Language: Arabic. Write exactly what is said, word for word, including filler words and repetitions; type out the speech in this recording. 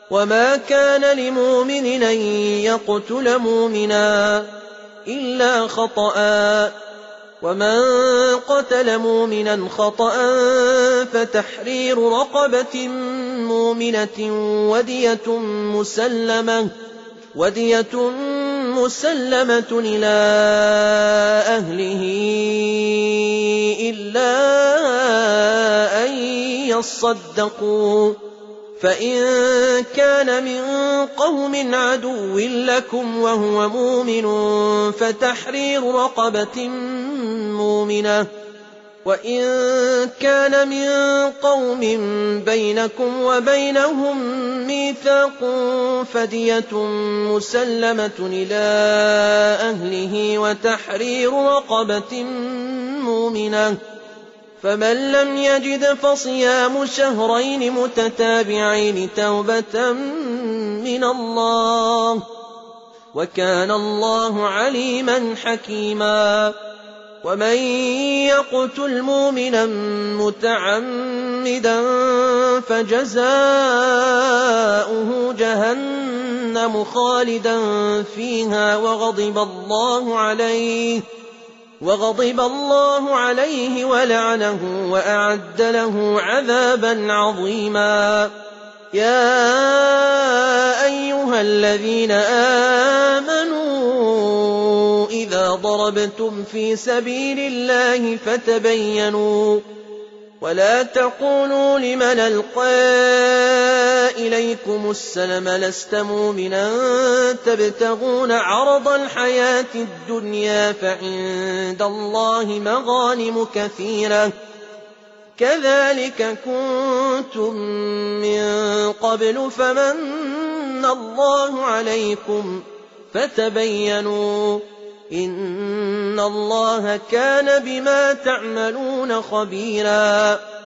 وما كان لمؤمن أن يقتل مؤمنا إلا خطأ، ومن قتل مؤمنا خطأ فتحرير رقبة مؤمنة ودية مسلمة, ودية مسلمة إلى أهله إلا أن يصدقوا، فإن كان من قوم عدو لكم وهو مؤمن فتحرير رقبة مؤمنة، وإن كان من قوم بينكم وبينهم ميثاق فدية مسلمة إلى أهله وتحرير رقبة مؤمنة، فمن لم يجد فصيام شهرين متتابعين توبة من الله، وكان الله عليما حكيما. ومن يقتل مؤمنا متعمدا فجزاؤه جهنم خالدا فيها وغضب الله عليه وغضب الله عليه ولعنه وأعد له عذابا عظيما. يا أيها الذين آمنوا إذا ضربتم في سبيل الله فتبينوا ولا تقولوا لمن ألقى إليكم السلم لست مؤمنا تبتغون عرض الحياة الدنيا فعند الله مغانم كثيرة كذلك كنتم من قبل فمن الله عليكم فتبينوا إن الله كان بما تعملون خبيرا.